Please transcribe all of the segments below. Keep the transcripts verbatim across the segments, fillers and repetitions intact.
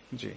জি,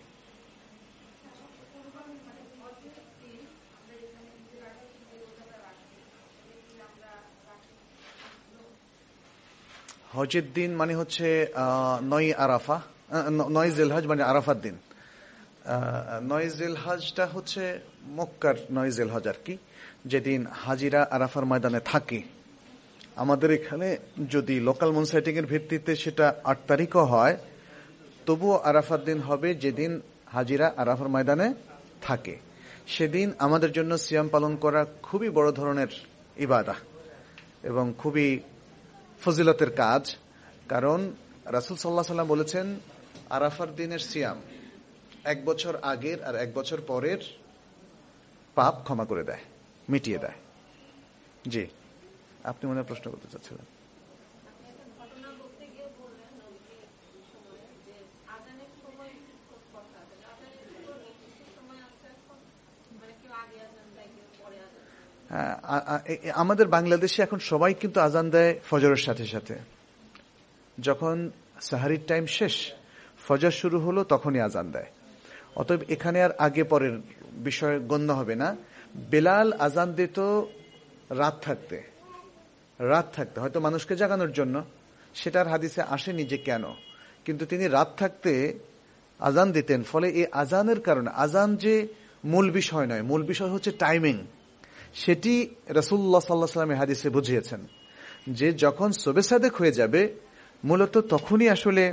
হজের দিন মানে হচ্ছে নয় আরাফা, নয় জিলহজ মানে আরাফার দিন। নয় জিলহজটা হচ্ছে মক্কার নয় জিলহজ আর কি, যেদিন হাজিরা আরাফার ময়দানে থাকে। আমাদের এখানে যদি লোকাল মুন সাইটিং এর ভিত্তিতে সেটা আট তারিখও হয়, তবুও আরাফার দিন হবে যেদিন হাজিরা আরাফার ময়দানে থাকে। সেদিন আমাদের জন্য সিয়াম পালন করা খুবই বড় ধরনের ইবাদা এবং খুবই ফজিলতের কাজ। কারণ রাসূল সাল্লাল্লাহু আলাইহি ওয়াসাল্লাম বলেছেন, আরাফার দিনের সিয়াম এক বছর আগের আর এক বছর পরের পাপ ক্ষমা করে দেয়, মিটিয়ে দেয়। জি, আপনি মনে প্রশ্ন করতে চাচ্ছিলেন? আমাদের বাংলাদেশে এখন সবাই কিন্তু আজান দেয় ফজরের সাথে সাথে। যখন সাহারির টাইম শেষ, ফজর শুরু হলো, তখনই আজান দেয়। অতএব এখানে আর আগে পরের বিষয় গণ্য হবে না। বেলাল আজান দিত রাত থাকতে, রাত থাকতে হয়তো মানুষকে জাগানোর জন্য, সেটার হাদিসে আসেনি যে কেন, কিন্তু তিনি রাত থাকতে আজান দিতেন। ফলে এই আজানের কারণে, আজান যে মূল বিষয় নয়, মূল বিষয় হচ্ছে টাইমিং। সেটি রাসূলুল্লাহ সাল্লাল্লাহু আলাইহি ওয়াসাল্লাম হাদিসে বুঝিয়েছেন যে যখন সুবহ সাদেক হয়ে যাবে, মূলত তখনই আসলে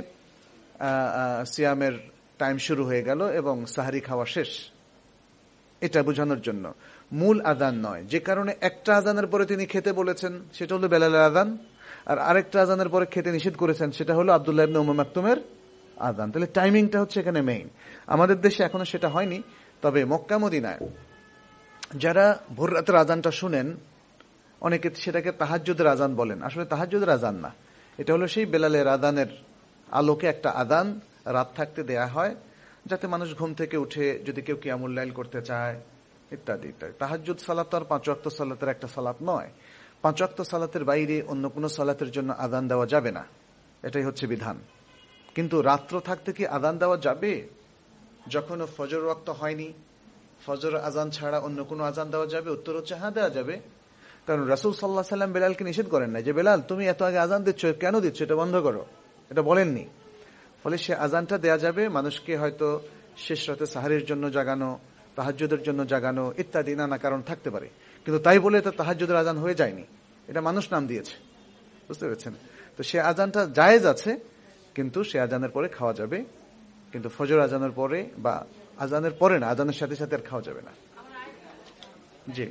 সিয়ামের টাইম শুরু হয়ে গেল এবং সাহারি খাওয়া শেষ। এটা বোঝানোর জন্য, মূল আজান নয়। যে কারণে একটা আজানের পরে তিনি খেতে বলেছেন, সেটা হলো বেলালের আজান, আর আরেকটা আজানের পরে খেতে নিষেধ করেছেন, সেটা হলো আব্দুল্লাহ ইবনে উম্মে মাকতুমের আজান। তাহলে টাইমিংটা হচ্ছে এখানে মেইন। আমাদের দেশে এখনো সেটা হয়নি, তবে মক্কা মদিনায় যারা ভোর রাতের আজানটা শুনেন, অনেকে সেটাকে তাহাজ্জুদের আজান বলেন। আসলে তাহাজ্জুদের আজান না, এটা হলো সেই বেলালের আজানের আলোকে একটা আজান রাত থাকতে দেয়া হয়, যাতে মানুষ ঘুম থেকে উঠে যদি কেউ কিয়ামুল লাইল করতে চায় ইত্যাদি ইত্যাদি। তাহাজ্জুদ সালাত আর পাঁচ ওয়াক্ত সালাতের একটা সালাত নয়। পাঁচ ওয়াক্ত সালাতের বাইরে অন্য কোনো সালাতের জন্য আজান দেওয়া যাবে না, এটাই হচ্ছে বিধান। কিন্তু রাত্র থাকতে কি আজান দেওয়া যাবে? যখন ফজর ওয়াক্ত হয়নি, ফজর আজান ছাড়া অন্য কোনো আজান দেওয়া যাবে? উত্তর হচ্ছে হ্যাঁ, দেওয়া যাবে। কারণ রাসূল সাল্লাল্লাহু আলাইহি ওয়াসাল্লাম বেলালকে নিষেধ করেন না যে বেলাল তুমি এত আগে আজান দিচ্ছ, কেন দিচ্ছ, এটা বন্ধ করো, এটা বলেননি। ফলে সে আজানটা দেয়া যাবে মানুষকে হয়তো শেষ রাতে সাহারির জন্য জাগানো, তাহাজ্জুদের জন্য জাগানো ইত্যাদি নানা কারণ থাকতে পারে। কিন্তু তাই বলে তো তাহাজ্জুদের আজান হয়ে যায়নি, এটা মানুষ নাম দিয়েছে, বুঝতে পেরেছেন? তো সে আজানটা জায়েজ আছে, কিন্তু সে আজানের পরে খাওয়া যাবে, কিন্তু ফজর আজানের পরে বা আজানের পরে না, আজানের সাথে সাথে আর খাওয়া যাবে না। জি,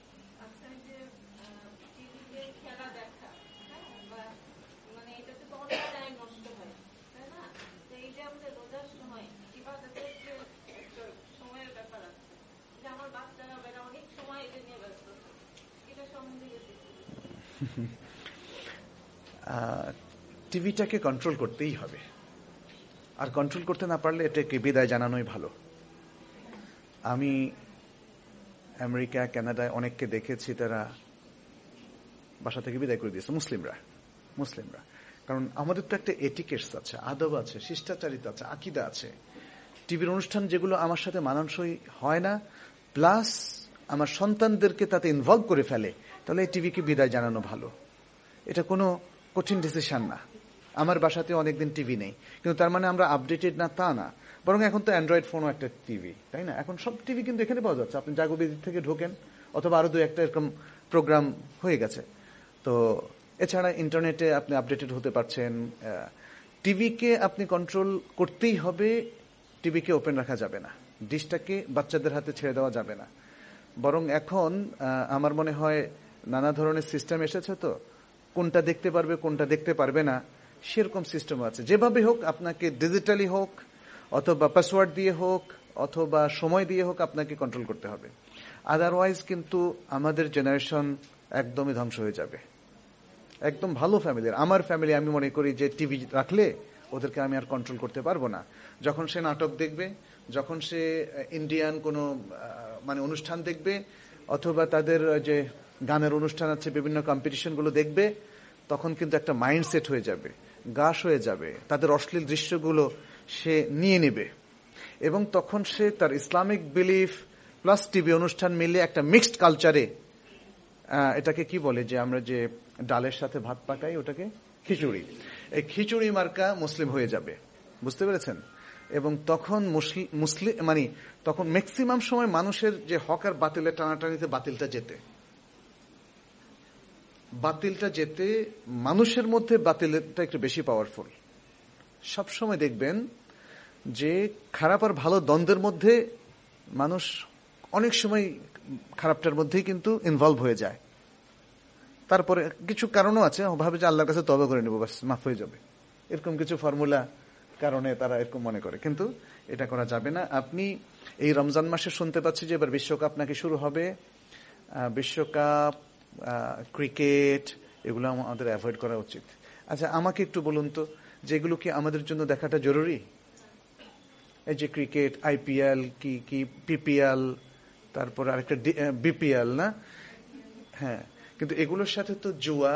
টিভিটাকে কন্ট্রোল করতেই হবে, আর কন্ট্রোল করতে না পারলে এটাকে বিদায় জানানোই ভালো। আমি আমেরিকা, কানাডায় অনেককে দেখেছি, তারা বাসা থেকে বিদায় করে দিয়েছে, মুসলিমরা মুসলিমরা কারণ আমাদের তো একটা এটিকেটস আছে, আদব আছে, শিষ্টাচারিতা আছে, আকীদা আছে। টিভির অনুষ্ঠান যেগুলো আমার সাথে মানানসই হয় না, প্লাস আমার সন্তানদেরকে তাতে ইনভলভ করে ফেলে, তাহলে এই টিভিকে বিদায় জানানো ভালো। এটা কোনো কঠিন ডিসিশন না। আমার বাসাতে অনেকদিন টিভি নেই, কিন্তু তার মানে আমরা আপডেটেড না তা না, বরং এখন তো অ্যান্ড্রয়েড ফোনও একটা টিভি, তাই না? এখন সব টিভি কিন্তু এখানে পাওয়া যাচ্ছে, আপনি জাগোবিদি থেকে ঢোকেন, অথবা আরো দু একটা এরকম প্রোগ্রাম হয়ে গেছে। তো এছাড়া ইন্টারনেটে আপনি আপডেটেড হতে পারছেন। টিভিকে আপনি কন্ট্রোল করতেই হবে, টিভিকে ওপেন রাখা যাবে না, ডিশটাকে বাচ্চাদের হাতে ছেড়ে দেওয়া যাবে না। বরং এখন আমার মনে হয় নানা ধরনের সিস্টেম এসেছে, তো কোনটা দেখতে পারবে কোনটা দেখতে পারবে না সেরকম সিস্টেম আছে। যেভাবে হোক আপনাকে ডিজিটালি হোক অথবা পাসওয়ার্ড দিয়ে হোক অথবা সময় দিয়ে হোক আপনাকে কন্ট্রোল করতে হবে। আদারওয়াইজ কিন্তু আমাদের জেনারেশন একদমই ধ্বংস হয়ে যাবে। একদম ভালো ফ্যামিলির, আমার ফ্যামিলি, আমি মনে করি যে টিভি রাখলে ওদেরকে আমি আর কন্ট্রোল করতে পারবো না। যখন সে নাটক দেখবে, যখন সে ইন্ডিয়ান কোনো মানে অনুষ্ঠান দেখবে, অথবা তাদের যে গানের অনুষ্ঠান আছে, বিভিন্ন কম্পিটিশনগুলো দেখবে, তখন কিন্তু একটা মাইন্ড সেট হয়ে যাবে, গাশ হয়ে যাবে, তাদের অশ্লীল দৃশ্যগুলো সে নিয়ে নেবে। এবং তখন সে তার ইসলামিক বিলিফ প্লাস টিভি অনুষ্ঠান মিলে একটা মিক্সড কালচারে, এটাকে কি বলে যে আমরা যে ডালের সাথে ভাত পাকাই ওটাকে খিচুড়ি, এই খিচুড়ি মার্কা মুসলিম হয়ে যাবে, বুঝতে পেরেছেন? এবং তখন মুসলিম মানে তখন ম্যাক্সিমাম সময় মানুষের যে হক আর বাতিলের টানাটানিতে বাতিলটা যেতে বাতিলটা যেতে মানুষের মধ্যে বাতিলটা একটু বেশি পাওয়ারফুল। সবসময় দেখবেন যে খারাপ আর ভালো দ্বন্দ্বের মধ্যে মানুষ অনেক সময় খারাপটার মধ্যেই কিন্তু ইনভলভ হয়ে যায়। তারপরে কিছু কারণও আছে, ভাবে যে আল্লাহর কাছে তওবা করে নেব, বাস মাফ হয়ে যাবে, এরকম কিছু ফর্মুলা কারণে তারা এরকম মনে করে, কিন্তু এটা করা যাবে না। আপনি এই রমজান মাসে শুনতে পাচ্ছি যে এবার বিশ্বকাপ নাকি শুরু হবে। বিশ্বকাপ, ক্রিকেট, এগুলো আমাদের অ্যাভয়েড করা উচিত। আচ্ছা, আমাকে একটু বলুন তো, যেগুলো কি আমাদের জন্য দেখাটা জরুরি? এই যে ক্রিকেট, আইপিএল, কি কি পিপিএল, তারপর আরেকটা বিপিএল না, হ্যাঁ, কিন্তু এগুলোর সাথে তো জুয়া,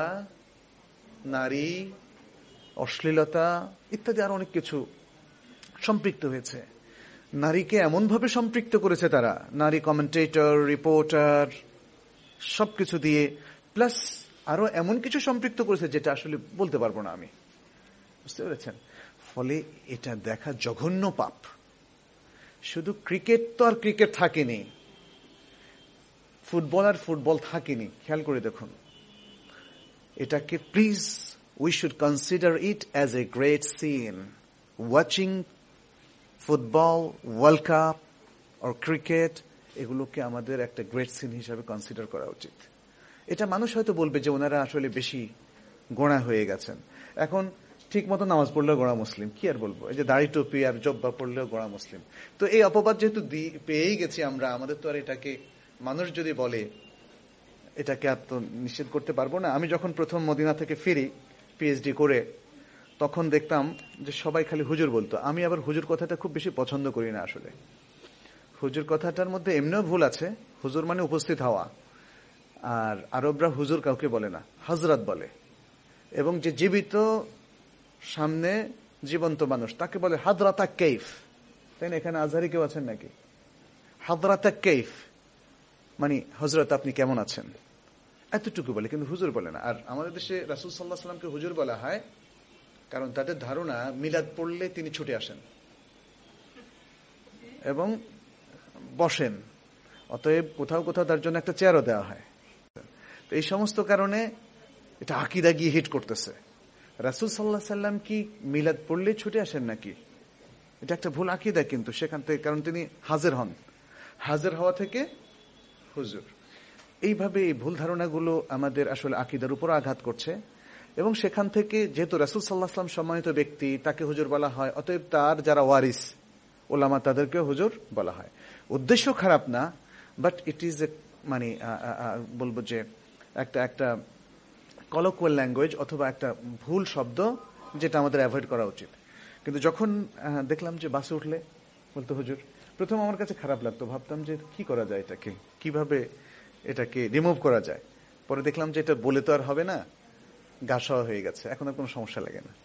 নারী, অশ্লীলতা ইত্যাদি আরো অনেক কিছু সম্পৃক্ত হয়েছে। নারীকে এমন ভাবে সম্পৃক্ত করেছে তারা, নারী কমেন্টেটর, রিপোর্টার, সবকিছু দিয়ে, প্লাস আরো এমন কিছু সম্পৃক্ত করেছে যেটা আসলে বলতে পারবো না আমি, বুঝতে পেরেছেন? ফলে এটা দেখা জঘন্য পাপ। শুধু ক্রিকেট তো আর ক্রিকেট থাকেনি, ফুটবল আর ফুটবল থাকেনি, খেয়াল করে দেখুন। এটাকে please we should consider it as a great sin. Watching football, World Cup or cricket, এগুলোকে আমাদের একটা গ্রেট সিন হিসাবে কনসিডার করা উচিত। এটা মানুষ হয়তো বলবে যে ওনারা আসলে বেশি গোঁড়া হয়ে গেছেন, এখন ঠিক মতো নামাজ পড়লেও গোঁড়া মুসলিম, কি আর বলবো, এই যে দাড়ি টুপি আর জব্বা পড়লেও গোঁড়া মুসলিম। তো এই অপবাদ যেহেতু পেয়েই গেছি আমরা, আমাদের তো আর এটাকে মানুষ যদি বলে এটাকে আর তো নিষেধ করতে পারবো না। আমি যখন প্রথম মদিনা থেকে ফিরি পিএইচডি করে, তখন দেখতাম যে সবাই খালি হুজুর বলতো। আমি আবার হুজুর কথাটা খুব বেশি পছন্দ করি না। আসলে হুজুর কথাটার মধ্যে এমনিও ভুল আছে, হুজুর মানে উপস্থিত হওয়া, আর আরবরা হুজুর কাউকে বলে না, হযরত বলে। এবং যে জীবিত সামনে জীবন্ত মানুষ তাকে বলে হাদরাতা কাইফ, তাই না? এখানে আজহারি কেউ আছেন নাকি? হাদরাতা কাইফ মানে হযরত আপনি কেমন আছেন, এতটুকু বলে, কিন্তু হুজুর বলে না। আর আমাদের দেশে রাসূল সাল্লাল্লাহু আলাইহি ওয়াসাল্লামকে হুজুর বলা হয় কারণ তাদের ধারণা মিলাদ পড়লে তিনি ছুটে আসেন এবং বসেন, অতএব কোথাও কোথাও তার জন্য একটা চেয়ারও দেওয়া হয়। তো এই সমস্ত কারণে এটা আকীদা গিয়ে হিট করতেছে। রাসূল সাল্লাল্লাহু আলাইহি ওয়াসাল্লাম কি মিলাদ পড়লে ছুটে আসেন নাকি? এটা একটা ভুল আকীদা কিন্তু সেখান থেকে, কারণ তিনি হাজির হন, হাজির হওয়া থেকে হুজুর। এইভাবে এই ভুল ধারণাগুলো আমাদের আসলে আকীদার উপর আঘাত করছে। এবং সেখান থেকে যেহেতু রাসূল সাল্লাল্লাহু আলাইহি ওয়াসাল্লাম সম্মানিত ব্যক্তি, তাকে হুজুর বলা হয়, অতএব তার যারা ওয়ারিস ওলামা তাদেরকে হুজুর বলা হয়। উদ্দেশ্য খারাপ না, বাট ইট ইজ এ মানে বলবো যে একটা একটা কলোকুয়াল ল্যাঙ্গুয়েজ অথবা একটা ভুল শব্দ যেটা আমাদের অ্যাভয়েড করা উচিত। কিন্তু যখন দেখলাম যে বাসে উঠলে বলতো হুজুর, প্রথম আমার কাছে খারাপ লাগতো, ভাবতাম যে কি করা যায়, এটাকে কিভাবে এটাকে রিমুভ করা যায়। পরে দেখলাম যে এটা বলে তো আর হবে না, গাছাওয়া হয়ে গেছে, এখন আর কোনো সমস্যা লাগে না।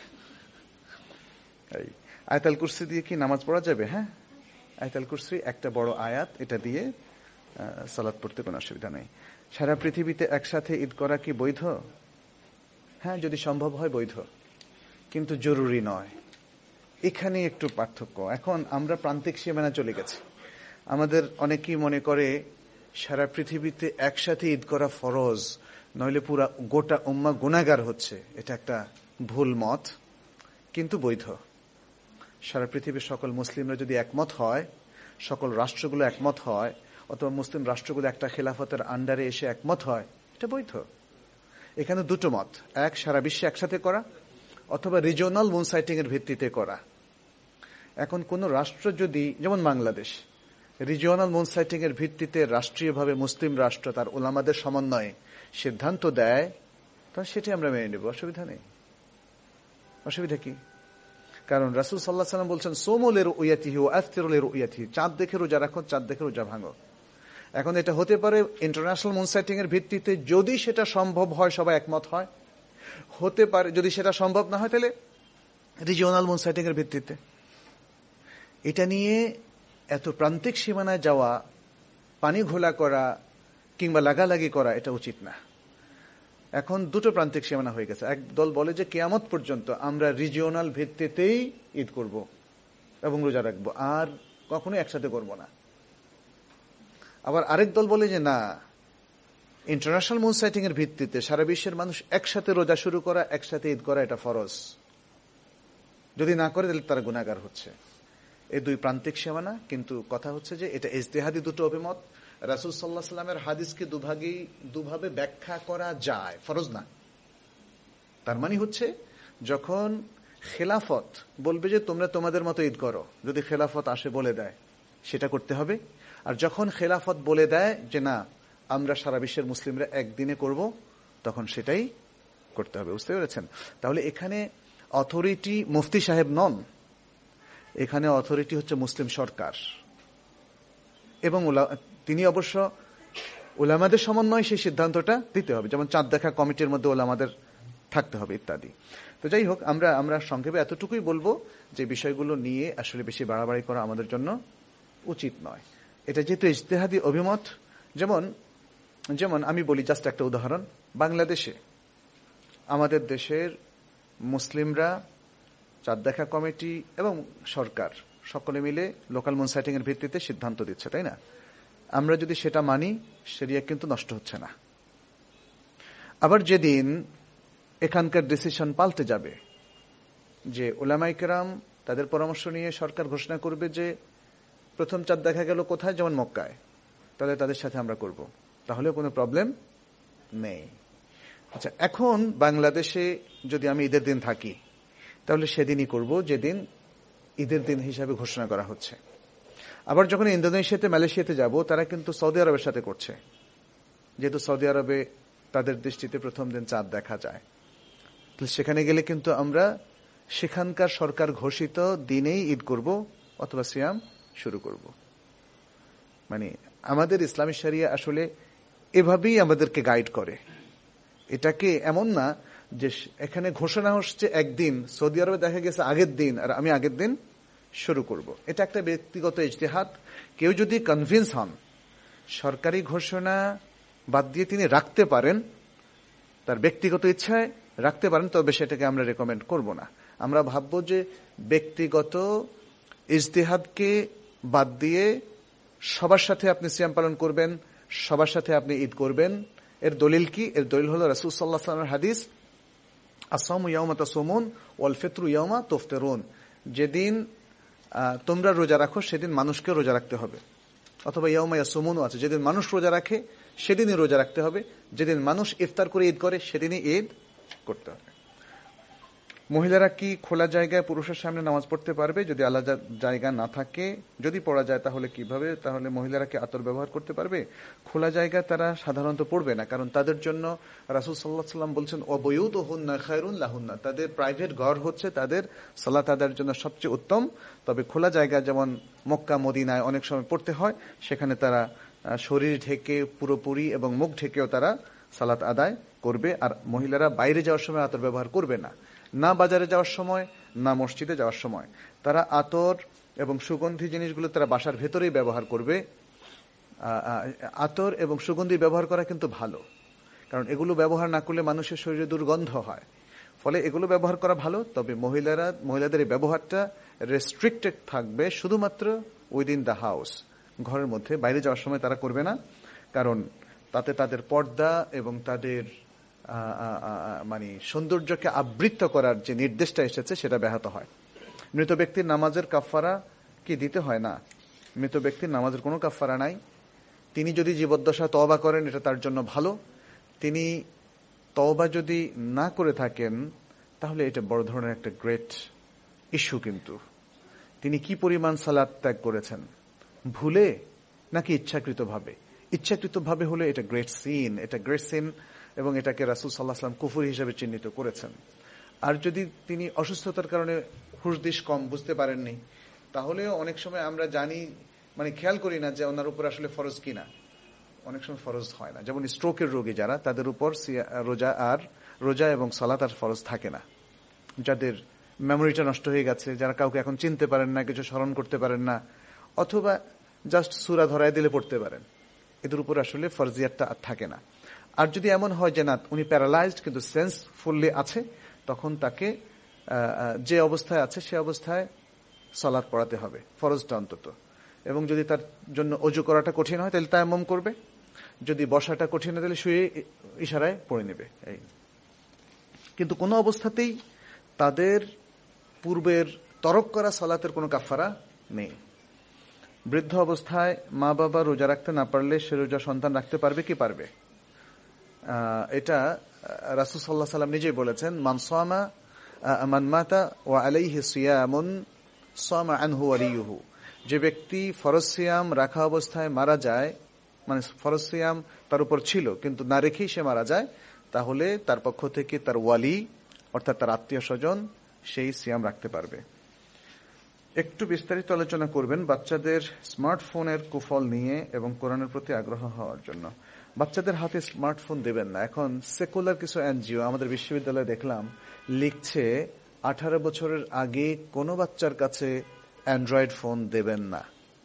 এই আয়াতুল কুরসি দিয়ে কি নামাজ পড়া যাবে? হ্যাঁ, আয়াতুল কুরসি একটা বড় আয়াত, এটা দিয়ে সালাত পড়তে কোনো অসুবিধা নেই। সারা পৃথিবীতে একসাথে ঈদ করা কি বৈধ? হ্যাঁ, যদি সম্ভব হয় বৈধ, কিন্তু জরুরি নয়। এখানে একটু পার্থক্য। এখন আমরা প্রান্তিক সীমানা চলে গেছি। আমাদের অনেকেই মনে করে সারা পৃথিবীতে একসাথে ঈদ করা ফরজ, নইলে পুরা গোটা উম্মাহ গুনাহগার হচ্ছে। এটা একটা ভুল মত, কিন্তু বৈধ। সারা পৃথিবীর সকল মুসলিমরা যদি একমত হয়, সকল রাষ্ট্রগুলো একমত হয়, অথবা মুসলিম রাষ্ট্রগুলো একটা খেলাফতের আন্ডারে এসে একমত হয়, এটা বৈধ। এখানে দুটো মত, এক সারা বিশ্বে একসাথে করা, অথবা রিজিওনাল মুনসাইটিং এর ভিত্তিতে করা। এখন কোন রাষ্ট্র যদি, যেমন বাংলাদেশ, রিজিওনাল মুনসাইটিং এর ভিত্তিতে রাষ্ট্রীয়ভাবে মুসলিম রাষ্ট্র তার উলামাদের সমন্বয়ে সিদ্ধান্ত দেয়, তাহলে সেটি আমরা মেনে নেব, অসুবিধা নেই। অসুবিধা কি? কারণ রাসূল সাল্লাল্লাহু আলাইহি ওয়াসাল্লাম বলছেন সোমু লিরুয়াতিহি ওয়া আফতিরু লিরুয়াতিহি, চাঁদ দেখে রোজা রাখো, চাঁদ দেখে রোজা ভাঙো। এখন এটা হতে পারে ইন্টারন্যাশনাল মুনসাইটিং এর ভিত্তিতে, যদি সেটা সম্ভব হয়, সবাই একমত হয়। হতে পারে যদি সেটা সম্ভব না হয়, তাহলে রিজিওনাল মুনসাইটিং এর ভিত্তিতে। এটা নিয়ে এত প্রান্তিক সীমানায় যাওয়া, পানি ঘোলা করা কিংবা লাগালাগি করা এটা উচিত না। এখন দুটো প্রান্তিক সীমানা হয়ে গেছে। এক দল বলে যে কিয়ামত পর্যন্ত আমরা রিজিওনাল ভিত্তিতেই ঈদ করব এবং রোজা রাখবো, আর কখনো একসাথে করব না। আবার আরেক দল বলে যে না, ইন্টারন্যাশনাল মুন সাইটিং এর ভিত্তিতে সারা বিশ্বের মানুষ একসাথে রোজা শুরু করা, একসাথে ঈদ করা এটা ফরজ, যদি না করে তাহলে তারা গুনাহগার হচ্ছে। এই দুই প্রান্তিক সীমানা। কিন্তু কথা হচ্ছে যে এটা ইজতিহাদি দুটো অভিমত। রাসূল সাল্লাল্লাহু আলাইহি ওয়াসাল্লামের হাদিসকে দুভাগেই দুভাবে ব্যাখ্যা করা যায়, ফরজ না। তার মানে হচ্ছে যখন খেলাফত বলবে যে তোমরা তোমাদের মতো ঈদ করো, যদি খেলাফত আসে বলে দেয় সেটা করতে হবে। আর যখন খেলাফত বলে দেয় যে না আমরা সারা বিশ্বের মুসলিমরা একদিনে করব, তখন সেটাই করতে হবে। বুঝতে পেরেছেন? তাহলে এখানে অথরিটি মুফতি সাহেব নন, এখানে অথরিটি হচ্ছে মুসলিম সরকার, এবং তিনি অবশ্য উলামাদের সমন্বয়ে সেই সিদ্ধান্তটা দিতে হবে, যেমন চাঁদ দেখা কমিটির মধ্যে উলামাদের থাকতে হবে ইত্যাদি। তো যাই হোক, আমরা আমরা সংক্ষেপে এতটুকুই বলবো যে বিষয়গুলো নিয়ে আসলে বেশি বাড়াবাড়ি করা আমাদের জন্য উচিত নয়। এটা যেহেতু ইজতিহাদি অভিমত, যেমন যেমন আমি বলি জাস্ট একটা উদাহরণ, বাংলাদেশে আমাদের দেশের মুসলিমরা চাঁদ দেখা কমিটি এবং সরকার সকলে মিলে লোকাল মুন সাইটিং এর ভিত্তিতে সিদ্ধান্ত দিচ্ছে, তাই না? আমরা যদি সেটা মানি, শরিয়া কিন্তু নষ্ট হচ্ছে না। আবার যেদিন এখানকার ডিসিশন পাল্টে যাবে, যে উলামায়ে কেরাম তাদের পরামর্শ নিয়ে সরকার ঘোষণা করবে যে প্রথম চাঁদ দেখা গেল কোথায়, যেমন মক্কায়, তাহলে তাদের সাথে আমরা করব, তাহলে কোনো প্রবলেম নেই। আচ্ছা, এখন বাংলাদেশে যদি আমি ঈদের দিন থাকি, তাহলে সেদিনই করব যেদিন ঈদের দিন হিসাবে ঘোষণা করা হচ্ছে। আবার যখন ইন্দোনেশিয়াতে মালয়েশিয়াতে যাব, তারা কিন্তু সৌদি আরবের সাথে করছে, যেহেতু সৌদি আরবে তাদের দৃষ্টিতে প্রথম দিন চাঁদ দেখা যায়। সেখানে গেলে কিন্তু আমরা সেখানকার সরকার ঘোষিত দিনেই ঈদ করব অথবা সিয়াম শুরু করব। মানে আমাদের ইসলামী শরিয়া আসলে এভাবেই আমাদেরকে গাইড করে। এটাকে এমন না যে এখানে ঘোষণা হচ্ছে একদিন, সৌদি আরবে দেখা গেছে আগের দিন, আর আমি আগের দিন শুরু করব। এটা একটা ব্যক্তিগত ইজতিহাদ। কেউ যদি কনভিন্স হন সরকারি ঘোষণা বাদ দিয়ে তিনি রাখতে পারেন, তার ব্যক্তিগত ইচ্ছায় রাখতে পারেন, তবে সেটাকে আমরা রেকমেন্ড করব না। আমরা ভাববো যে ব্যক্তিগত ইজতিহাদকে বাদ দিয়ে সবার সাথে আপনি সিয়াম পালন করবেন, সবার সাথে আপনি ঈদ করবেন। এর দলিল কি? এর দলিল হলো রাসূল সাল্লাল্লাহু আলাইহি ওয়াসাল্লামের হাদিস, আস-সাওমু ইয়াওমা তাসুমুন ওয়াল ফিতরু ইয়াওমা তুফতিরুন। যেদিন তোমরা রোজা রাখো সেদিন মানুষকে রোজা রাখতে হবে, অথবা ইয়াওমা ইয়াসুমুন আছে, যেদিন মানুষ রোজা রাখে সেদিনই রোজা রাখতে হবে, যেদিন মানুষ ইফতার করে ঈদ করে সেদিনই ঈদ করতে হবে। মহিলারা কি খোলা জায়গায় পুরুষের সামনে নামাজ পড়তে পারবে? যদি আলাদা জায়গা না থাকে, যদি পড়া যায় তাহলে কিভাবে? তাহলে মহিলারা কি আতর ব্যবহার করতে পারবে? খোলা জায়গায় তারা সাধারণত পড়বে না, কারণ তাদের জন্য রাসূল সাল্লাল্লাহু আলাইহি ওয়াসাল্লাম বলছেন ওয়াবুয়ুতুহুন্না খায়রুন লাহুন্না, তাদের প্রাইভেট ঘর হচ্ছে তাদের সালাত আদায়ের জন্য সবচেয়ে উত্তম। তবে খোলা জায়গা যেমন মক্কা মদিনায় অনেক সময় পড়তে হয়, সেখানে তারা শরীর ঢেকে পুরোপুরি এবং মুখ ঢেকেও তারা সালাত আদায় করবে। আর মহিলারা বাইরে যাওয়ার সময় আতর ব্যবহার করবে না, না বাজারে যাওয়ার সময়, না মসজিদে যাওয়ার সময়। তারা আতর এবং সুগন্ধি জিনিসগুলো তারা বাসার ভেতরেই ব্যবহার করবে। আতর এবং সুগন্ধি ব্যবহার করা কিন্তু ভালো, কারণ এগুলো ব্যবহার না করলে মানুষের শরীরে দুর্গন্ধ হয়, ফলে এগুলো ব্যবহার করা ভালো। তবে মহিলারা মহিলাদের এই ব্যবহারটা রেস্ট্রিক্টেড থাকবে শুধুমাত্র উইদিন দ্য হাউস, ঘরের মধ্যে। বাইরে যাওয়ার সময় তারা করবে না, কারণ তাতে তাদের পর্দা এবং তাদের মানে সৌন্দর্যকে আবৃত করার যে নির্দেশটা এসেছে সেটা ব্যাহত হয়। মৃত ব্যক্তির নামাজের কাফারা কি দিতে হয়? না, মৃত ব্যক্তির নামাজের কোনো কাফারা নাই। তিনি যদি জীবদ্দশা তওবা করেন এটা তার জন্য ভালো। তিনি তওবা যদি না করে থাকেন তাহলে এটা বড় ধরনের একটা গ্রেট ইস্যু। কিন্তু তিনি কি পরিমাণ সালাত ত্যাগ করেছেন, ভুলে নাকি ইচ্ছাকৃতভাবে? ইচ্ছাকৃতভাবে হলে এটা গ্রেট সিন, এটা গ্রেট সিন, এবং এটাকে রাসূল সাল্লাল্লাহু আলাইহি ওয়াসাল্লাম কুফর হিসেবে চিহ্নিত করেছেন। আর যদি তিনি অসুস্থতার কারণে হুঁশদিশ কম, বুঝতে পারেননি, তাহলেও অনেক সময় আমরা জানি মানে খেয়াল করি না যে ওনার উপর আসলে ফরজ কিনা। অনেক সময় ফরজ হয় না, যেমন স্ট্রোকের রোগী যারা, তাদের উপর রোজা আর রোজা এবং সালাত আর ফরজ থাকে না। যাদের মেমোরিটা নষ্ট হয়ে গেছে, যারা কাউকে এখন চিনতে পারেন না, কিছু স্মরণ করতে পারেন না, অথবা জাস্ট সূরা ধরায় দিলে পড়তে পারেন, এদের উপর আসলে ফরজিয়াতটা থাকে না। আর যদি এমন হয় যে না উনি প্যারালাইজড কিন্তু সেন্স ফুললি আছে, তখন তাকে যে অবস্থায় আছে সে অবস্থায় সালাত পড়াতে হবে, ফরজটা অন্তত। এবং যদি তার জন্য অজু করাটা কঠিন হয় তাহলে তায়াম্মুম করবে, যদি বসাটা কঠিন হয় তাহলে শুয়ে ইশারায় পড়ে নেবে। এই কিন্তু কোনো অবস্থাতেই তাদের পূর্বের তরক করা সালাতের কোনো কাফারা নেই। বৃদ্ধ অবস্থায় মা বাবা রোজা রাখতে না পারলে সে রোজা সন্তান রাখতে পারবে কি পারবে? এটা রাসূল সাল্লাল্লাহু আলাইহি ওয়াসাল্লাম নিজেই বলেছেন, মান সামা মান মাতা ওয়া আলাইহি সিয়ামুন সামা আনহু ওয়ালিয়ুহু। যে ব্যক্তি ফরজ সিয়াম রাখা অবস্থায় মারা যায়, মানে ফরজ সিয়াম তার উপর ছিল কিন্তু না রেখেই সে মারা যায়, তাহলে তার পক্ষ থেকে তার ওয়ালি অর্থাৎ তার আত্মীয় স্বজন সেই সিয়াম রাখতে পারবে। একটু বিস্তারিত আলোচনা করবেন বাচ্চাদের স্মার্টফোনের কুফল নিয়ে এবং কোরআনের প্রতি আগ্রহ হওয়ার জন্য। বাচ্চাদের হাতে স্মার্টফোন দেবেন না। এখন সেকুলার কিছু এনজিও আমাদের বিশ্ববিদ্যালয়ে দেখলাম লিখছে আঠারো বছরের আগে কোনো বাচ্চার কাছে অ্যান্ড্রয়েড ফোন দেবেন না।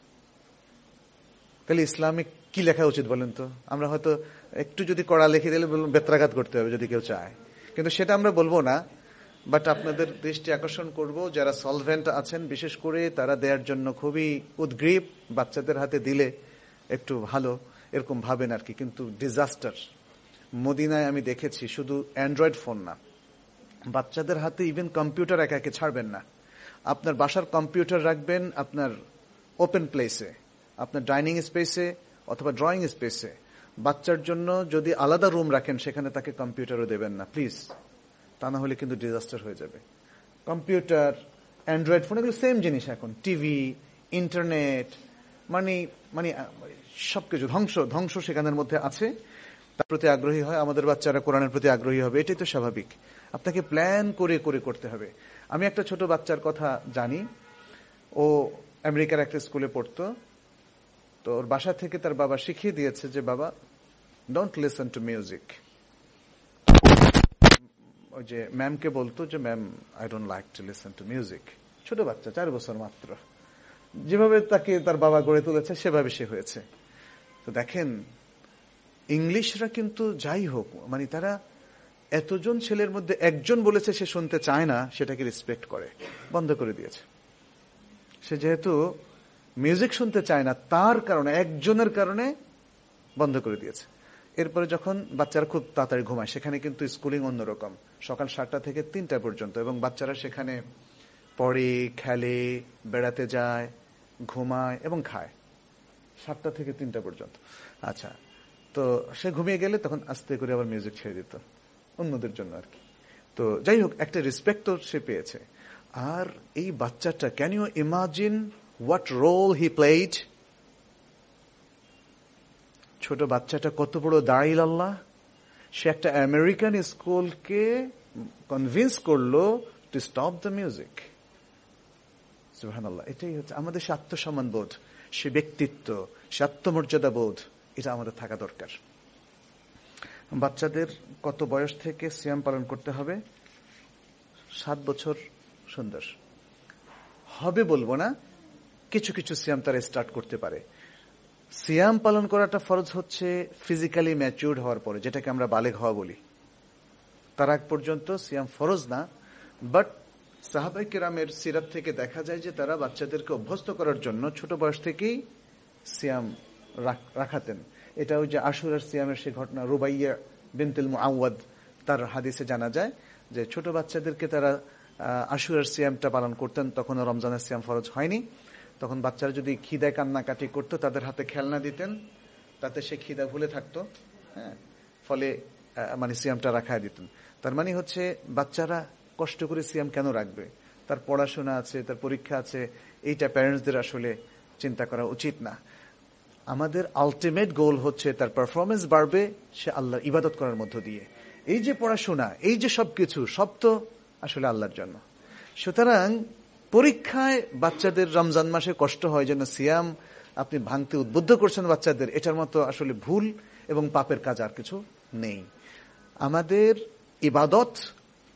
তাহলে ইসলামিক কি লেখা উচিত বলেন তো? আমরা হয়তো একটু যদি কড়া লিখে দিলে বেত্রাঘাত করতে হবে যদি কেউ চায়, কিন্তু সেটা আমরা বলবো না। বাট আপনাদের দৃষ্টি আকর্ষণ করব, যারা সলভেন্ট আছেন বিশেষ করে তারা দেওয়ার জন্য খুবই উদ্গ্রীব। বাচ্চাদের হাতে দিলে একটু ভালো এরকম ভাবেন আর কি, কিন্তু ডিজাস্টার। মদিনায় আমি দেখেছি শুধু অ্যান্ড্রয়েড ফোন না, বাচ্চাদের হাতে ইভেন কম্পিউটার একা একে ছাড়বেন না। আপনার বাসার কম্পিউটার রাখবেন আপনার ওপেন প্লেসে, আপনার ডাইনিং স্পেসে অথবা ড্রয়িং স্পেসে। বাচ্চার জন্য যদি আলাদা রুম রাখেন সেখানে তাকে কম্পিউটারও দেবেন না প্লিজ, তা না হলে কিন্তু ডিজাস্টার হয়ে যাবে। কম্পিউটার, অ্যান্ড্রয়েড ফোন এগুলো সেম জিনিস। এখন টিভি, ইন্টারনেট, মানে মানে সবকিছু ধ্বংস ধ্বংস সেখানের মধ্যে আছে। তার প্রতি আগ্রহী হয়, আমাদের বাচ্চারা কোরআনের প্রতি আগ্রহী হবে, এটাই তো স্বাভাবিক। আপনাকে প্ল্যান করে করে করতে হবে। আমি একটা ছোট বাচ্চার কথা জানি, ও আমেরিকার একটা স্কুলে পড়তো। তো ওর বাসা থেকে তার বাবা শিখিয়ে দিয়েছে যে বাবা ডোন্ট লিসেন টু মিউজিক। ওই যে ম্যামকে বলতো যে ma'am I don't like to listen to music. ছোট বাচ্চা, চার বছর মাত্র। যেভাবে তাকে তার বাবা গড়ে তুলেছে সেভাবে সে হয়েছে। তো দেখেন ইংলিশরা কিন্তু যাই হোক, মানে তারা এতজন ছেলের মধ্যে একজন বলেছে সে শুনতে চায় না, সেটাকে রেসপেক্ট করে, বন্ধ করে দিয়েছে। সে যেহেতু মিউজিক শুনতে চায় না তার কারণে, একজনের কারণে বন্ধ করে দিয়েছে। এরপরে যখন বাচ্চারা খুব তাড়াতাড়ি ঘুমায়, সেখানে কিন্তু স্কুলিং অন্যরকম, সকাল সাতটা থেকে তিনটা পর্যন্ত, এবং বাচ্চারা সেখানে পড়ে, খেলে, বেড়াতে যায়, ঘুমায় এবং খায় সাতটা থেকে তিনটা পর্যন্ত। আচ্ছা, তো সে ঘুমিয়ে গেলে তখন আস্তে করে আবার মিউজিক ছেড়ে দিত অন্যদের জন্য আর কি। তো যাই হোক, একটা রেসপেক্ট তো সে পেয়েছে। আর এই বাচ্চাটা, can you imagine what role he played? ছোট বাচ্চাটা কত বড় দাঈল আল্লাহ। সে একটা আমেরিকান স্কুলকে কনভিন্স করলো টু স্টপ দ্য মিউজিক। সুবহানাল্লাহ। এটাই হচ্ছে আমাদের সে আত্মসম্মান বোধ, সে ব্যক্তিত্ব, সে আত্মমর্যাদা বোধ, এটা আমাদের থাকা দরকার। বাচ্চাদের কত বয়স থেকে সিয়াম পালন করতে হবে? সাত বছর সুন্দর হবে বলবো না, কিছু কিছু সিয়াম তারা স্টার্ট করতে পারে। সিয়াম পালন করাটা ফরজ হচ্ছে ফিজিক্যালি ম্যাচিউরড হওয়ার পরে, যেটাকে আমরা বালেগ হওয়া বলি। তার আগ পর্যন্ত সিয়াম ফরজ না। বাট সাহাবায়ে কেরামের সিরাত থেকে দেখা যায় যে তারা বাচ্চাদেরকে অভ্যস্ত করার জন্য ছোট বয়স থেকেই সিয়াম রাখাতেন। এটা ওই যে আশুরার সিয়ামের সে ঘটনা, রুবাইয়া বিনতুল মুআওয়াদ, তার হাদিসে জানা যায় যে ছোট বাচ্চাদেরকে তারা আশুরার সিয়ামটা পালন করতেন। তখন রমজানের সিয়াম ফরজ হয়নি। তখন বাচ্চারা যদি খিদায় কান্নাকাটি করতো তাদের হাতে খেলনা দিতেন, তাতে সে খিদা ভুলে থাকতো, হ্যাঁ, ফলে মানে সিয়ামটা রাখায় দিতেন। তার মানে হচ্ছে বাচ্চারা কষ্ট করে সিয়াম কেন রাখবে? তার পড়াশোনা আছে, তার পরীক্ষা আছে, এইটা প্যারেন্টসদের আসলে চিন্তা করা উচিত না। আমাদের আলটিমেট গোল হচ্ছে তার পারফরমেন্স বাড়বে সে আল্লাহর ইবাদত করার মধ্য দিয়ে। এই যে পড়াশোনা, এই যে সবকিছু, সব তো আসলে আল্লাহর জন্য। সুতরাং পরীক্ষায় বাচ্চাদের রমজান মাসে কষ্ট হয় যেন সিয়াম আপনি ভাঙতে উদ্বুদ্ধ করছেন বাচ্চাদের, এটার মতো আসলে ভুল এবং পাপের কাজ আর কিছু নেই। আমাদের ইবাদত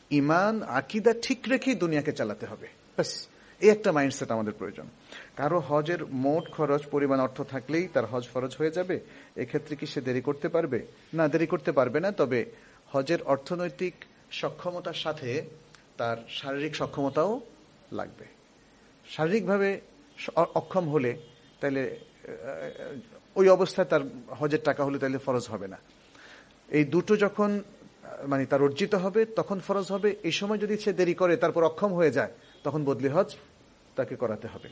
ইমান আকীদা ঠিক রেখেই দুনিয়াকে চালাতে হবে, ব্যাস এই একটা মাইন্ডসেট আমাদের প্রয়োজন। কারো হজের মোট খরচ পরিমাণ অর্থ থাকলেই তার হজ ফরজ হয়ে যাবে, এক্ষেত্রে কি সে দেরি করতে পারবে? না, দেরি করতে পারবে না। তবে হজের অর্থনৈতিক সক্ষমতার সাথে তার শারীরিক সক্ষমতাও লাগবে। শারীরিকভাবে অক্ষম হলে তাহলে ওই অবস্থায় তার হজের টাকা হলে তাহলে ফরজ হবে না। এই দুটো যখন মানে তার অর্জিত হবে তখন ফরজ হবে। এই সময় যদি সে দেরি করে তারপর অক্ষম হয়ে যায় তখন বদলি হজ তাকে করাতে হবে।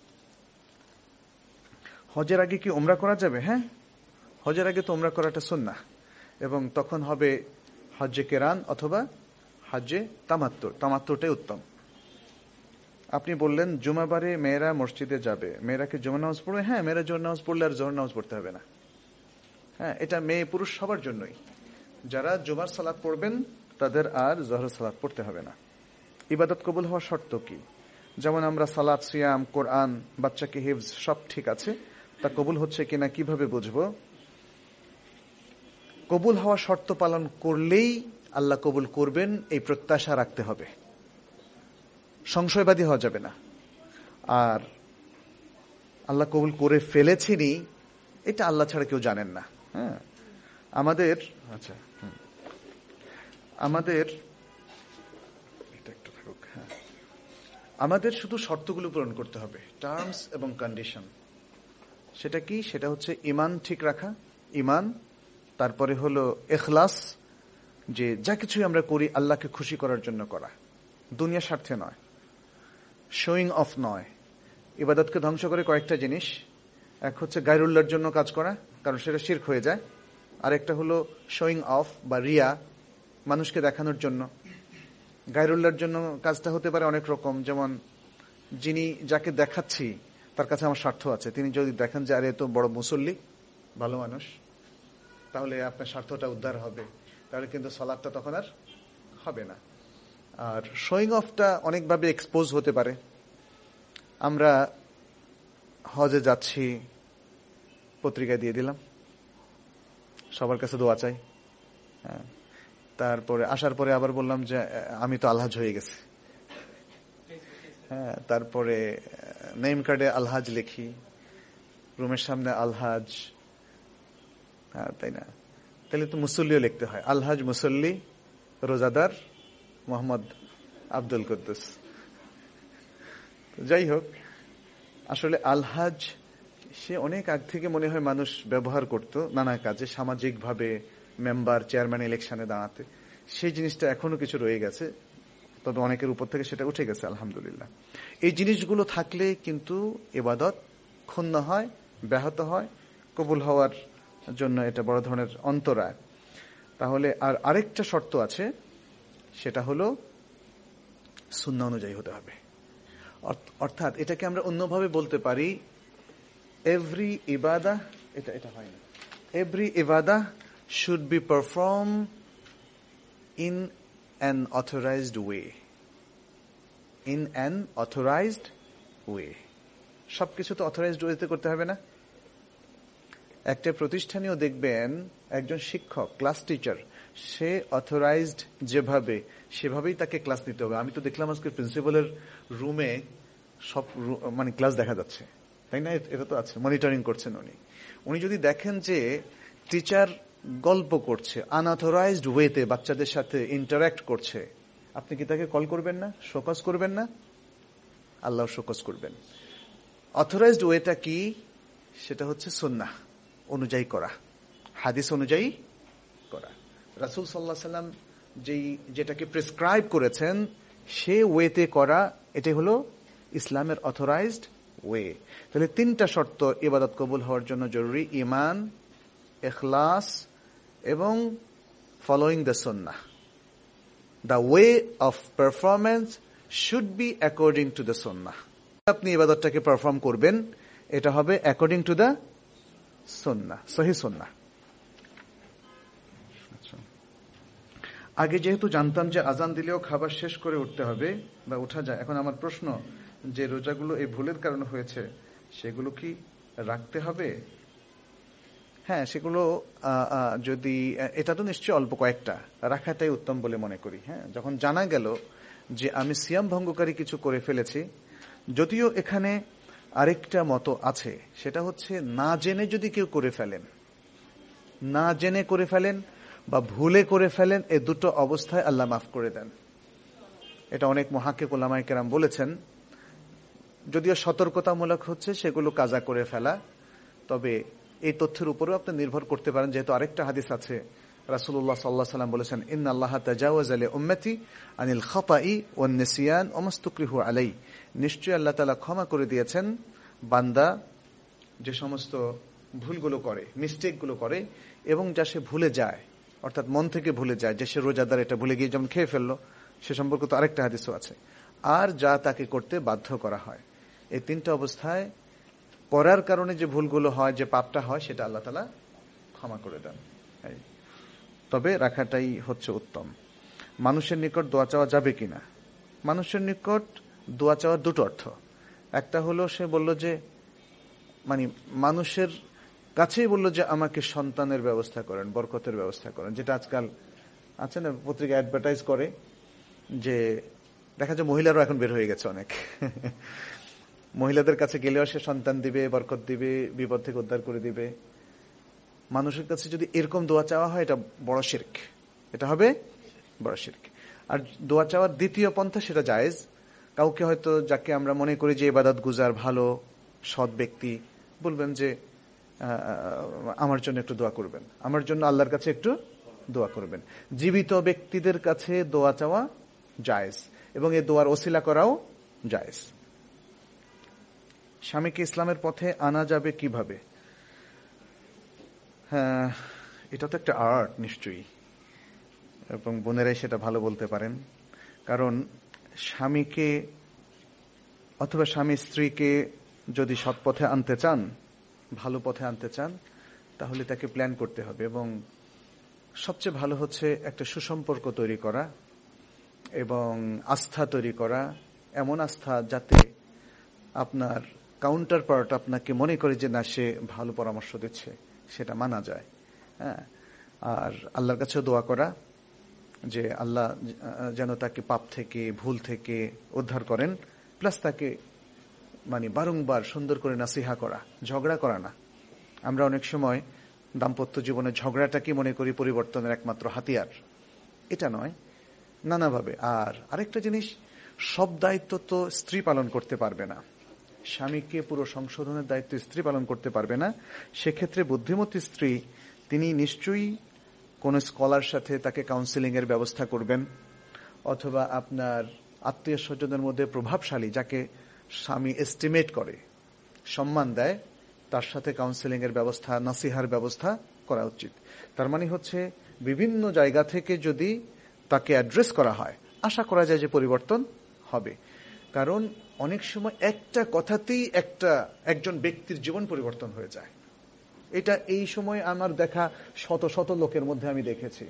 হজের আগে কি উমরা করা যাবে? হ্যাঁ, হজের আগে তো উমরা করাটা সুন্নাহ, এবং তখন হবে হজ্জে কেরান অথবা হজ্জে তামাত্তুর। তামাত্তুরটাই উত্তম। আপনি বললেন জুমাবারে মেয়েরা মসজিদে যাবে, মেয়েরা কি জুমা নামাজ পড়বে? হ্যাঁ, মেয়েরা জোহর নামাজ পড়লে আর জোহর নামাজ পড়তে হবে না। হ্যাঁ, এটা মেয়ে পুরুষ সবার জন্যই। যারা জুমার সালাত পড়বেন তাদের আর জোহরের সালাত পড়তে হবে না। ইবাদত কবুল হওয়ার শর্ত কি? যেমন আমরা সালাত, সিয়াম, কোরআন, বাচ্চাকে হিফজ সব ঠিক আছে, তা কবুল হচ্ছে কিনা কিভাবে বুঝবো? কবুল হওয়ার শর্ত পালন করলেই আল্লাহ কবুল করবেন এই প্রত্যাশা রাখতে হবে, সংশয়বাদী হওয়া যাবে না। আর আল্লাহ কবুল করে ফেলেছিনি এটা আল্লাহ ছাড়া কেউ জানেন না। হ্যাঁ, আমাদের আচ্ছা আমাদের এটা একটু থাকুক। হ্যাঁ, আমাদের শুধু শর্তগুলো পূরণ করতে হবে, টার্মস এবং কন্ডিশন। সেটা কি? সেটা হচ্ছে ইমান ঠিক রাখা, ইমান, তারপরে হলো ইখলাস, যে যা কিছুই আমরা করি আল্লাহকে খুশি করার জন্য করা, দুনিয়া স্বার্থে নয়, শোয়িং অফ নয়। ইবাদতকে ধ্বংস করে কয়েকটা জিনিস, এক হচ্ছে গায়রুল্লাহর জন্য কাজ করা, কারণ সেটা শিরক হয়ে যায়। আর একটা হলো শোয়িং অফ বা রিয়া, মানুষকে দেখানোর জন্য। গায়রুল্লাহর জন্য কাজটা হতে পারে অনেক রকম, যেমন যিনি যাকে দেখাচ্ছি তার কাছে আমার স্বার্থ আছে, তিনি যদি দেখেন যে আরে তো বড় মুসল্লি, ভালো মানুষ, তাহলে আপনার স্বার্থটা উদ্ধার হবে, তাহলে কিন্তু সালাতটা তখন আর হবে না। আর শোয়িং অফটা অনেকভাবে এক্সপোজ হতে পারে। আমরা হজে যাচ্ছি, পত্রিকা দিয়ে দিলাম, সবার কাছে দোয়া চাই। হ্যাঁ, তারপরে আসার পরে আবার বললাম যে আমি তো আলহাজ হয়ে গেছি। হ্যাঁ, তারপরে নেম কার্ডে আলহাজ লিখি, রুমের সামনে আলহাজ। হ্যাঁ, তাই না? তাহলে তো মুসল্লিও লিখতে হয়, আলহাজ মুসল্লি রোজাদার মোহাম্মদ আব্দুল কুদ্দুস। যাই হোক, আসলে আলহাজ সে অনেক আগ থেকে মনে হয় মানুষ ব্যবহার করত নানা কাজে, সামাজিকভাবে মেম্বার, চেয়ারম্যান ইলেকশনে দাঁড়াতে। সেই জিনিসটা এখনো কিছু রয়ে গেছে, তবে অনেকের উপর থেকে সেটা উঠে গেছে আলহামদুলিল্লাহ। এই জিনিসগুলো থাকলে কিন্তু ইবাদত ক্ষুণ্ণ হয়, ব্যাহত হয়, কবুল হওয়ার জন্য এটা বড় ধরনের অন্তরায়। তাহলে আর আরেকটা শর্ত আছে, সেটা হলো সুন্নাহ অনুযায়ী হতে হবে। অর্থাৎ এটাকে আমরা অন্যভাবে বলতে পারি, এভরি ইবাদা, এটা এটা হয় না, এভরি ইবাদা should be perform in an authorised way, in an authorised way. সবকিছু তো অথরাইজড ওয়েতে করতে হবে না। একটা প্রতিষ্ঠানেও দেখবেন একজন শিক্ষক, ক্লাস টিচার, সে অথরাইজড যেভাবে, সেভাবেই তাকে ক্লাস নিতে হবে। আমি তো দেখলাম আজকে প্রিন্সিপালের রুমে সব মানে ক্লাস দেখা যাচ্ছে, তাই না? এটা তো আছে, মনিটরিং করছেন উনি। উনি যদি দেখেন যে টিচার গল্প করছে, আনঅথরাইজড ওয়েতে বাচ্চাদের সাথে ইন্টারঅ্যাক্ট করছে, আপনি কি তাকে কল করবেন না, শোকজ করবেন না? আল্লাহ শোকজ করবেন। অথরাইজড ওয়েটা কি? সেটা হচ্ছে সুন্নাহ অনুযায়ী করা, হাদিস অনুযায়ী করা। রাসূল সাল্লাল্লাহু আলাইহি সাল্লাম যেই যেটাকে প্রেসক্রাইব করেছেন সে ওয়েতে করা, এটাই হলো ইসলামের অথরাইজড ওয়ে। তাহলে তিনটা শর্ত ইবাদত কবুল হওয়ার জন্য জরুরি: ঈমান, ইখলাস এবং ফলোইং দ্য সুন্নাহ। The way of performance should be according to the সুন্নাহ। আপনি ইবাদতটাকে পারফর্ম করবেন, এটা হবে অ্যাকর্ডিং টু দ্য সুন্নাহ, সহিহ সুন্নাহ। আগে যেহেতু জানতাম যে আজান দিলেও খাবার শেষ করে উঠতে হবে বা উঠা যায়, এখন আমার প্রশ্ন যে রোজাগুলো এই ভুলের কারণে হয়েছে সেগুলো কি রাখতে হবে? হ্যাঁ, সেগুলো যদি এটা তো নিশ্চয়ই অল্প কয়েকটা রাখাটাই উত্তম বলে মনে করি। হ্যাঁ, যখন জানা গেল যে আমি সিয়াম ভঙ্গকারী কিছু করে ফেলেছি, যদিও এখানে আরেকটা মত আছে, সেটা হচ্ছে না জেনে যদি কেউ করে ফেলেন, না জেনে করে ফেলেন বা ভুলে করে ফেলেন, এই দুটো অবস্থায় আল্লাহ মাফ করে দেন। এটা অনেক মুহাক্কিক উলামায়ে কেরাম বলেছেন। যদিও সতর্কতামূলক হচ্ছে সেগুলো কাজা করে ফেলা, তবে এই তথ্যের উপরেও আপনি নির্ভর করতে পারেন, যেহেতু আরেকটা হাদিস আছে, রাসূলুল্লাহ সাল্লাল্লাহু আলাইহি ওয়াসাল্লাম বলেছেন, ইন্নাল্লাহা তাজাওয়াজা লি উম্মতি আনিল খাতাই ওয়ান নিসিয়ান ওয়া মাসতুকরিহু আলাই। নিশ্চয়ই আল্লাহ তাআলা ক্ষমা করে দিয়েছেন বান্দা যে সমস্ত ভুলগুলো করে, মিস্টেকগুলো করে, এবং যা সে ভুলে যায়, অর্থাৎ মন থেকে ভুলে যায়, যে সে রোজাদার এটা ভুলে গিয়ে যেমন খেয়ে ফেললো, সে সম্পর্কে তো আরেকটা হাদিসও আছে, আর যা তাকে করতে বাধ্য করা হয়। এই তিনটা অবস্থায় করার কারণে যে ভুলগুলো হয়, যে পাপটা হয়, সেটা আল্লাহ তাআলা ক্ষমা করে দেন। তবে রাখাটাই হচ্ছে উত্তম। মানুষের নিকট দোয়া চাওয়া যাবে কিনা? মানুষের নিকট দোয়া চাওয়ার দুটো অর্থ। একটা হলো সে বলল যে, মানে মানুষের কাছেই বলল যে আমাকে সন্তানের ব্যবস্থা করেন, বরকতের ব্যবস্থা করেন, যেটা আজকাল আছে না, পত্রিকা অ্যাডভার্টাইজ করে, যে দেখা যায় মহিলারাও এখন বের হয়ে গেছে অনেক। মহিলাদের কাছে গেলেও সে সন্তান দিবে, বরকত দিবে, বিপদ থেকে উদ্ধার করে দিবে। মানুষের কাছে যদি এরকম দোয়া চাওয়া হয়, এটা বড় শিরক, এটা হবে বড় শিরক। আর দোয়া চাওয়ার দ্বিতীয় পন্থা, সেটা জায়েজ। কাউকে হয়তো যাকে আমরা মনে করি যে ইবাদত গুজার, ভালো সৎ ব্যক্তি, বলবেন যে আমার জন্য একটু দোয়া করবেন, আমার জন্য আল্লাহর কাছে একটু দোয়া করবেন। জীবিত ব্যক্তিদের কাছে দোয়া চাওয়া জায়েজ, এবং এই দোয়ার ওসিলা করাও জায়েজ। স্বামীকে ইসলামের পথে আনা যাবে কিভাবে? হ্যাঁ, এটা তো একটা আর্ট নিশ্চয়ই, এবং বোনেরাই সেটা ভালো বলতে পারেন। কারণ স্বামীকে অথবা স্বামী স্ত্রীকে যদি সৎ পথে আনতে চান, ভালো পথে আনতে চান, তাহলে তাকে প্ল্যান করতে হবে, এবং সবচেয়ে ভালো হচ্ছে একটা সুসম্পর্ক তৈরি করা এবং আস্থা তৈরি করা, এমন আস্থা যাতে আপনার কাউন্টার পার্ট আপনাকে মনে করে যে না, সে ভালো পরামর্শ দিচ্ছে, সেটা মানা যায়। হ্যাঁ, আর আল্লাহর কাছেও দোয়া করা যে আল্লাহ যেন তাকে পাপ থেকে, ভুল থেকে উদ্ধার করেন, প্লাস তাকে মানে বারংবার সুন্দর করে নাসিহা করা, ঝগড়া করা না। আমরা অনেক সময় দাম্পত্য জীবনে ঝগড়াটাকে মনে করি পরিবর্তনের একমাত্র হাতিয়ার, এটা নয়, নানাভাবে। আর আরেকটা জিনিস, সব দায়িত্ব তো স্ত্রী পালন করতে পারবে না, স্বামীকে পুরো সংশোধনের দায়িত্ব স্ত্রী পালন করতে পারবে না। সেক্ষেত্রে বুদ্ধিমতী স্ত্রী তিনি নিশ্চয়ই কোন স্কলার সাথে তাকে কাউন্সিলিং এর ব্যবস্থা করবেন, অথবা আপনার আত্মীয় স্বজনের মধ্যে প্রভাবশালী, যাকে স্বামী এস্টিমেট করে, সম্মান দেয়, তার সাথে কাউন্সিলিং এর ব্যবস্থা, নাসিহার ব্যবস্থা করা উচিত। তার মানে হচ্ছে বিভিন্ন জায়গা থেকে যদি তাকে অ্যাড্রেস করা হয়, আশা করা যায় যে পরিবর্তন হবে। কারণ অনেক সময় একটা কথাতেই একটা একজন ব্যক্তির জীবন পরিবর্তন হয়ে যায়। এটা এই সময় আমার দেখা শত শত লোকের মধ্যে আমি দেখেছি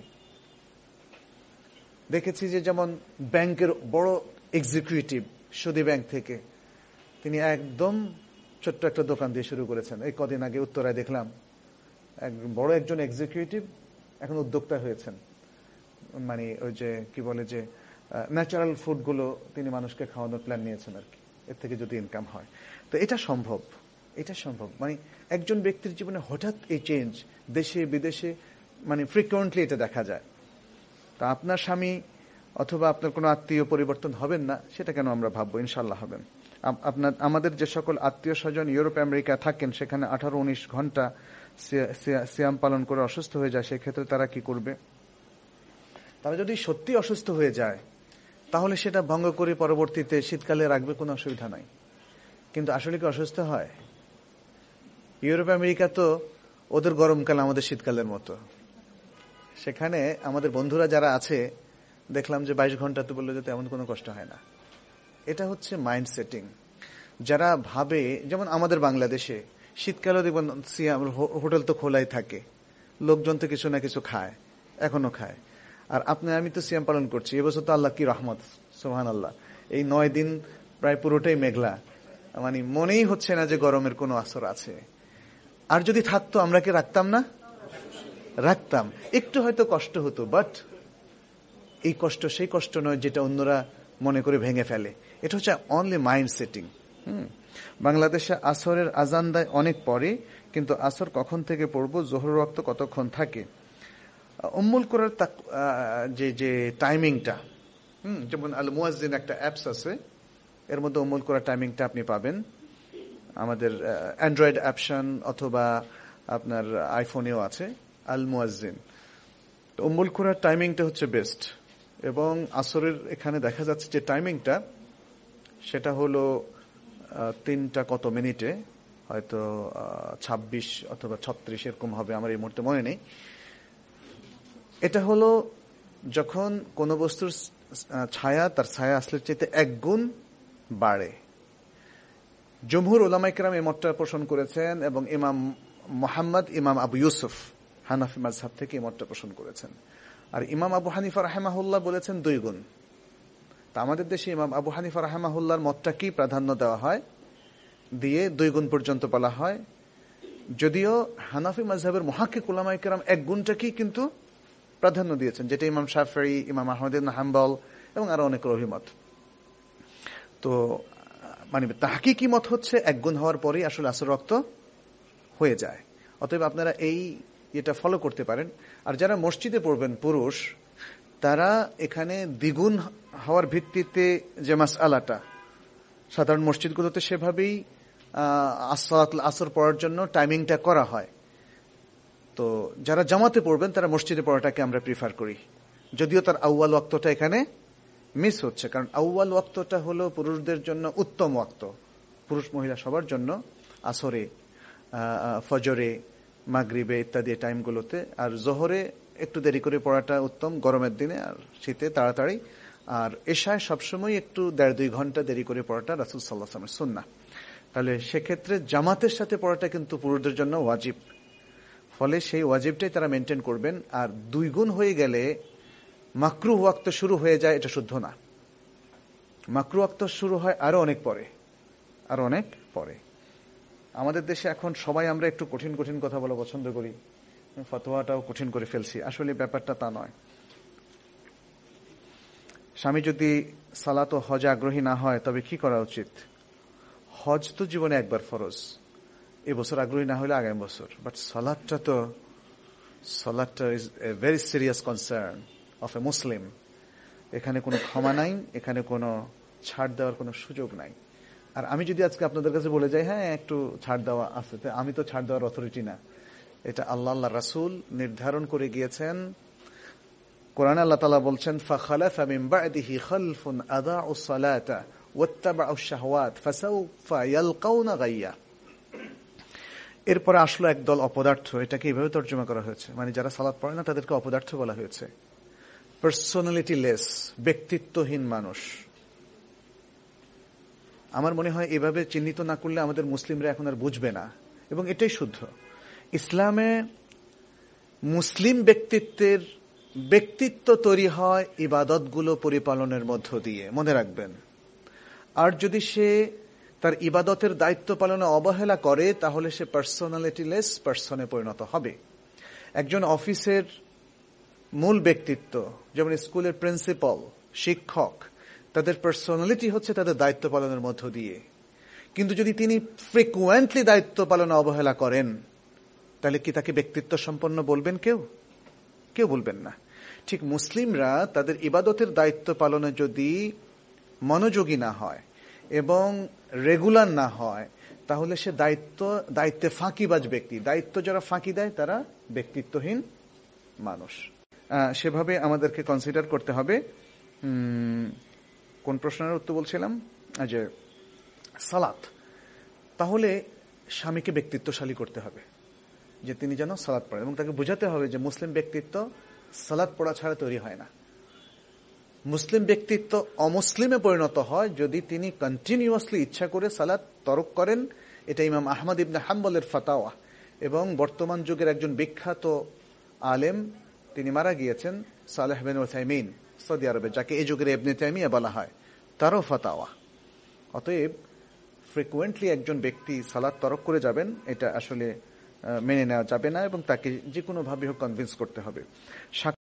দেখেছি যে যেমন ব্যাংকের বড় এক্সিকিউটিভ, সুদী ব্যাংক থেকে, তিনি একদম ছোট্ট একটা দোকান দিয়ে শুরু করেছেন। এই কদিন আগে উত্তরায় দেখলাম বড় একজন এক্সিকিউটিভ এখন উদ্যোক্তা হয়েছেন, মানে ওই যে কি বলে যে ন্যাচারাল ফুড গুলো তিনি মানুষকে খাওয়ানোর প্ল্যান নিয়েছেন আর কি, এর থেকে যদি ইনকাম হয়। তো এটা সম্ভব, এটা সম্ভব। মানে একজন ব্যক্তির জীবনে হঠাৎ এই চেঞ্জ, দেশে বিদেশে মানে ফ্রিকুয়েন্টলি এটা দেখা যায়। তা আপনার স্বামী অথবা আপনার কোনো আত্মীয় পরিবর্তন হবেন না, সেটা কেন আমরা ভাববো? ইনশাল্লাহ হবেন। আপনার আমাদের যে সকল আত্মীয় স্বজন ইউরোপ আমেরিকা থাকেন, সেখানে আঠারো উনিশ ঘন্টা সিয়াম পালন করে অসুস্থ হয়ে যায়, সেক্ষেত্রে তারা কি করবে? তারা যদি সত্যি অসুস্থ হয়ে যায়, তাহলে সেটা ভঙ্গ করে পরবর্তীতে শীতকালে রাখবে, কোনো অসুবিধা নাই। কিন্তু আসলে কি অসুস্থ হয়? ইউরোপ আমেরিকা তো ওদের গরমকাল আমাদের শীতকালের মতো। সেখানে আমাদের বন্ধুরা যারা আছে, দেখলাম যে বাইশ ঘন্টাতে বললে যে এমন কোনো কষ্ট হয় না। এটা হচ্ছে মাইন্ড সেটিং। যারা ভাবে, যেমন আমাদের বাংলাদেশে শীতকালে দেখবেন সিয়াম, হোটেল তো খোলাই থাকে, লোকজন তো কিছু না কিছু খায়, এখনো খায়। আর আপনি আমি তো সিয়াম পালন করছি, এবছর তো আল্লাহ কি রহমত, সুবহানাল্লাহ, এই নয় দিন প্রায় পুরোটাই মেঘলা, মানে মনেই হচ্ছে না যে গরমের কোনো আসর আছে। আর যদি থাকতো আমরা কি রাখতাম না? রাখতাম। একটু হয়তো কষ্ট হতো, বাট এই কষ্ট সেই কষ্ট নয় যেটা অন্যরা মনে করে ভেঙে ফেলে। এটা হচ্ছে অনলি মাইন্ড সেটিং। হুম বাংলাদেশে আসরের আজান দেয় অনেক পরে, কিন্তু আসর কখন থেকে পড়বো, জোহর ওয়াক্ত কতক্ষণ থাকে? উম্মুল কোরআর যে যে টাইমিংটা, হুম যেমন আল মুয়াজ্জিন একটা অ্যাপস আছে, এর মধ্যে উম্মুল কোরআর টাইমিংটা আপনি পাবেন। আমাদের অ্যান্ড্রয়েড অ্যাপশন অথবা আপনার আইফোনেও আছে আল মুয়াজ্জিন। তো উম্মুল কোরআর টাইমিংটা হচ্ছে বেস্ট। এবং আসরের এখানে দেখা যাচ্ছে যে টাইমিংটা সেটা হলো তিনটা কত মিনিটে, হয়তো ছাব্বিশ অথবা ছত্রিশ এরকম হবে, আমার এই মুহূর্তে মনে নেই। এটা হলো যখন কোন বস্তুর ছায়া তার ছায়া আসলে চাইতে এক গুণ বাড়ে। জমহুর উলামায়ে কেরাম এই মতটা পোষণ করেছেন, এবং ইমাম মুহাম্মদ ইমাম আবু ইউসুফ হানাফি মাযহাব থেকে এই মতটা পোষণ করেছেন। আর ইমাম আবু হানিফা রাহিমাহুল্লাহ বলেছেন দুই গুণ। তা আমাদের দেশে ইমাম আবু হানিফা রাহিমাহুল্লাহর মতটা কি প্রাধান্য দেওয়া হয়, দিয়ে দুই গুণ পর্যন্ত বলা হয়। যদিও হানাফি মাযহাবের মুহাক্কিক উলামায়ে কেরাম এক গুণটাকেই কিন্তু প্রাধান্য দিয়েছেন, যেটা ইমাম শাফিঈ, ইমাম আহমদ ইবনে হাম্বল এবং আরো অনেকের অভিমত। তো মানে তাহকিকি মত হচ্ছে এক গুণ হওয়ার পরেই আসলে আসর রক্ত হয়ে যায়। অতএব আপনারা এই এটা ফলো করতে পারেন। আর যারা মসজিদে পড়বেন পুরুষ, তারা এখানে দ্বিগুণ হওয়ার ভিত্তিতে যে মাসআলাটা, সাধারণ মসজিদগুলোতে সেভাবেই আসর পড়ার জন্য টাইমিংটা করা হয়। তো যারা জামাতে পড়বেন তারা মসজিদে পড়াটাকে আমরা প্রিফার করি, যদিও তার আউয়াল ওয়াক্তটা এখানে মিস হচ্ছে। কারণ আউয়াল ওয়াক্তটা হলো পুরুষদের জন্য উত্তম ওয়াক্ত, পুরুষ মহিলা সবার জন্য, আসরে, ফজরে, মাগরিবে ইত্যাদি টাইমগুলোতে। আর জোহরে একটু দেরি করে পড়াটা উত্তম গরমের দিনে, আর শীতে তাড়াতাড়ি। আর এশায় সবসময় একটু দেড় দুই ঘন্টা দেরি করে পড়াটা রাসূল সাল্লাল্লাহু আলাইহি ওয়াসাল্লামের সুন্নাহ। তাহলে সেক্ষেত্রে জামাতের সাথে পড়াটা কিন্তু পুরুষদের জন্য ওয়াজিব। ফলে সেই ওয়াজিবটাই তারা মেনটেন করবেন। আর দুই গুণ হয়ে গেলে মাকরুহ ওয়াক্ত শুরু হয়ে যায়, এটা শুদ্ধ না। মাকরুহ ওয়াক্ত শুরু হয় আরো অনেক পরে, আরো অনেক পরে। আমাদের দেশে এখন সবাই আমরা একটু কঠিন কঠিন কথা বলা পছন্দ করি, ফতোয়াটাও কঠিন করে ফেলছি। আসলে ব্যাপারটা তা নয়। স্বামী যদি সালাত ও হজে আগ্রহী না হয় তবে কি করা উচিত? হজ তো জীবনে একবার ফরজ, এবছর আগ্রহী না হলে আগামী বছর। বাট সালাতটা তো, সালাতটা is a very serious concern of a Muslim. এখানে কোনো ক্ষমা নাই, এখানে কোনো ছাড় দেওয়ার কোনো সুযোগ নাই। আর আমি যদি আজকে আপনাদের কাছে বলে যাই হ্যাঁ একটু ছাড় দেওয়া আছে, আমি তো ছাড় দেওয়ার অথরিটি না। এটা আল্লাহ আল্লাহ রাসূল নির্ধারণ করে গিয়েছেন। কোরআনে আল্লাহ তাআলা বলছেন, ফাখালাফা মিন বা'দিহি খালফুন আদাউস সালাতা ওয়াত্তাবাউশ শাহওয়াত ফাসাউফা ইয়ালকাউনা গাইয়া। এরপরে আসলো একদল অপদার্থ। এটাকে এইভাবে তর্জমা করা হয়েছে, মানে যারা সালাত পড়ে না তাদেরকে অপদার্থ বলা হয়েছে। পার্সোনালিটি লেস, ব্যক্তিত্বহীন মানুষ। আমার মনে হয় এভাবে চিহ্নিত না করলে আমাদের মুসলিমরা এখন আর বুঝবে না, এবং এটাই শুদ্ধ। ইসলামে মুসলিম ব্যক্তিত্বের ব্যক্তিত্ব তৈরি হয় ইবাদতগুলো পরিপালনের মধ্য দিয়ে, মনে রাখবেন। আর যদি সে তার ইবাদতের দায়িত্ব পালনে অবহেলা করে তাহলে সে পার্সোনালিটি লেস পার্সনে পরিণত হবে। একজন অফিসের মূল ব্যক্তিত্ব, যেমন স্কুলের প্রিন্সিপাল, শিক্ষক, তাদের পার্সোনালিটি হচ্ছে তাদের দায়িত্ব পালনের মধ্য দিয়ে। কিন্তু যদি তিনি ফ্রিকুয়েন্টলি দায়িত্ব পালনে অবহেলা করেন তাহলে কি তাকে ব্যক্তিত্ব সম্পন্ন বলবেন? কেউ কেউ বলবেন না। ঠিক মুসলিমরা তাদের ইবাদতের দায়িত্ব পালনে যদি মনোযোগী না হয় এবং রেগুলার না হয় তাহলে সে দায়িত্ব দায়িত্বে ফাঁকিবাজ ব্যক্তি। দায়িত্ব যারা ফাঁকি দেয় তারা ব্যক্তিত্বহীন মানুষ। সেভাবে আমাদেরকে কনসিডার করতে হবে। কোন প্রশ্নের উত্তর বলছিলাম? যে সালাত। তাহলে স্বামীকে ব্যক্তিত্বশালী করতে হবে, যে তিনি যেন সালাত পড়েন, এবং তাকে বোঝাতে হবে যে মুসলিম ব্যক্তিত্ব সালাত পড়া ছাড়া তৈরি হয় না। মুসলিম ব্যক্তিত্ব অমুসলিমে পরিণত হয় যদি তিনি কন্টিনিউয়াসলি ইচ্ছা করে সালাত তরক করেন। এটা ইমাম আহমদ ইবনে হাম্বলের ফাতাওয়া। এবং বর্তমান যুগের একজন বিখ্যাত আলেম, তিনি মারা গিয়েছেন, সালেহ বিন উসাইমিন, সৌদি আরবে, যাকে এই যুগের ইবনে তাইমিয়া বলা হয়, তারও ফাতাওয়া। অতএব ফ্রিকুয়েন্টলি একজন ব্যক্তি সালাত তরক করে যাবেন, এটা আসলে মেনে নেওয়া যাবে না এবং তাকে যে কোনোভাবে হোক কনভিন্স করতে হবে।